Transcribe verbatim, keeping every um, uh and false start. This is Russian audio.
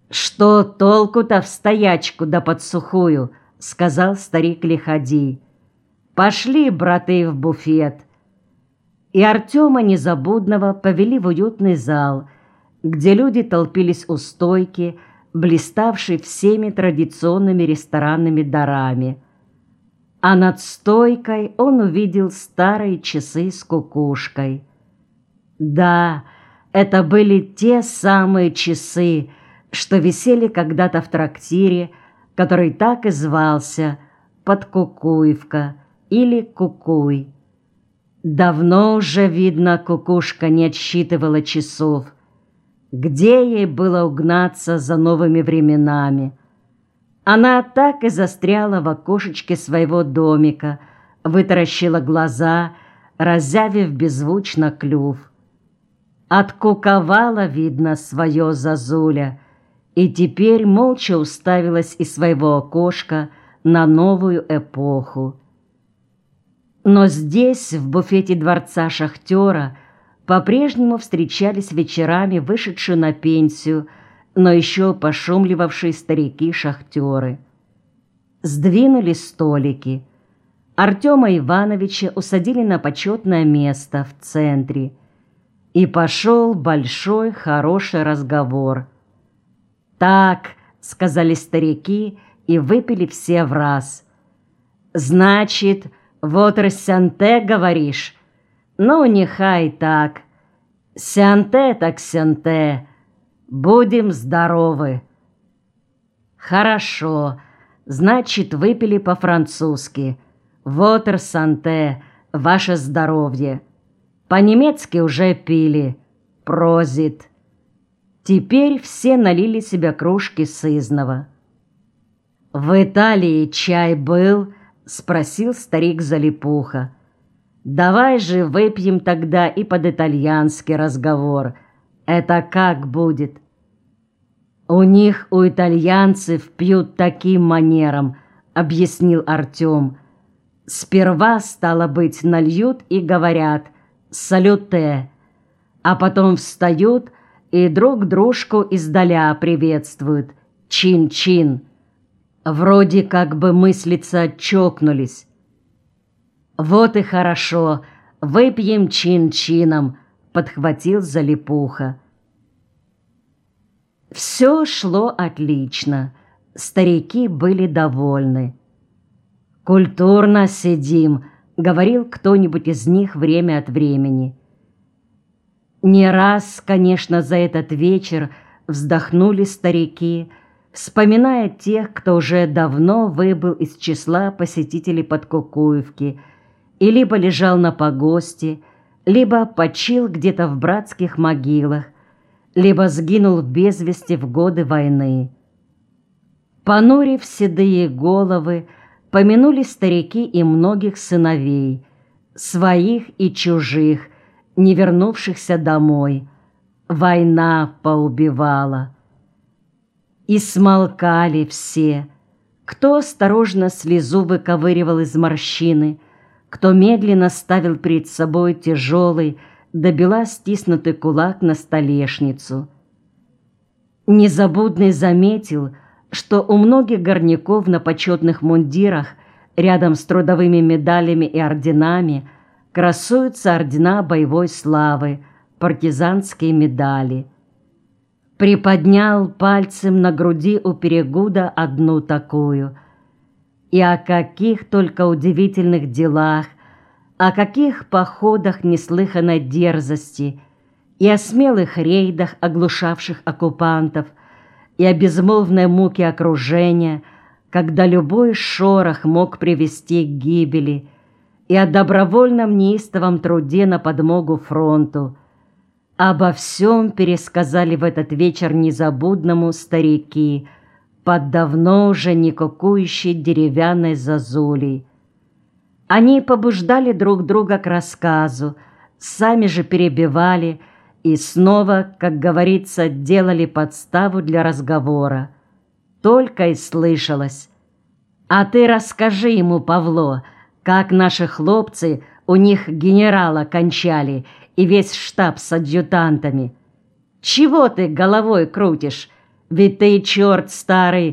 «Что толку-то в стоячку да под сухую?» — сказал старик Лиходей. «Пошли, браты, в буфет». И Артема Незабудного повели в уютный зал, где люди толпились у стойки, блиставшей всеми традиционными ресторанными дарами. А над стойкой он увидел старые часы с кукушкой. Да, это были те самые часы, что висели когда-то в трактире, который так и звался Подкукуевка или Кукуй. Давно уже, видно, кукушка не отсчитывала часов. Где ей было угнаться за новыми временами? Она так и застряла в окошечке своего домика, вытаращила глаза, разявив беззвучно клюв. Откуковала, видно, свое зазуля, и теперь молча уставилась из своего окошка на новую эпоху. Но здесь, в буфете дворца шахтера, по-прежнему встречались вечерами вышедшие на пенсию, но еще пошумливавшие старики-шахтеры. Сдвинули столики. Артема Ивановича усадили на почетное место в центре. И пошел большой хороший разговор. «Так», — сказали старики, и выпили все в раз. «Значит, вот рассянте, говоришь? Ну, нехай так. Сянте так сянте. Будем здоровы». «Хорошо. Значит, выпили по-французски. Вотер санте, ваше здоровье. По-немецки уже пили. Прозит». Теперь все налили себе кружки сызнова. «В Италии чай был?» — спросил старик Залипуха. «Давай же выпьем тогда и под итальянский разговор. Это как будет?» «У них, у итальянцев, пьют таким манером», — объяснил Артем. «Сперва, стало быть, нальют и говорят «салюте», а потом встают и друг дружку издаля приветствуют «чин-чин». Вроде как бы мыслица чокнулись. «Вот и хорошо, выпьем чин-чином», — подхватил Залипуха. Все шло отлично, старики были довольны. «Культурно сидим», — говорил кто-нибудь из них время от времени. Не раз, конечно, за этот вечер вздохнули старики, вспоминая тех, кто уже давно выбыл из числа посетителей Подкукуевки и либо лежал на погосте, либо почил где-то в братских могилах, либо сгинул без вести в годы войны. Понурив седые головы, помянули старики и многих сыновей, своих и чужих, не вернувшихся домой. Война поубивала. И смолкали все, кто осторожно слезу выковыривал из морщины, кто медленно ставил перед собой тяжелый, до бела стиснутый кулак на столешницу. Незабудный заметил, что у многих горняков на почетных мундирах рядом с трудовыми медалями и орденами красуются ордена боевой славы, партизанские медали. Приподнял пальцем на груди у Перегуда одну такую. И о каких только удивительных делах, о каких походах неслыханной дерзости, и о смелых рейдах, оглушавших оккупантов, и о безмолвной муке окружения, когда любой шорох мог привести к гибели, и о добровольном неистовом труде на подмогу фронту. Обо всем пересказали в этот вечер незабудному старики под давно уже не кукующей деревянной зазулей. Они побуждали друг друга к рассказу, сами же перебивали и снова, как говорится, делали подставу для разговора. Только и слышалось: «А ты расскажи ему, Павло, как наши хлопцы у них генерала кончали и весь штаб с адъютантами. Чего ты головой крутишь? Ведь ты, черт старый,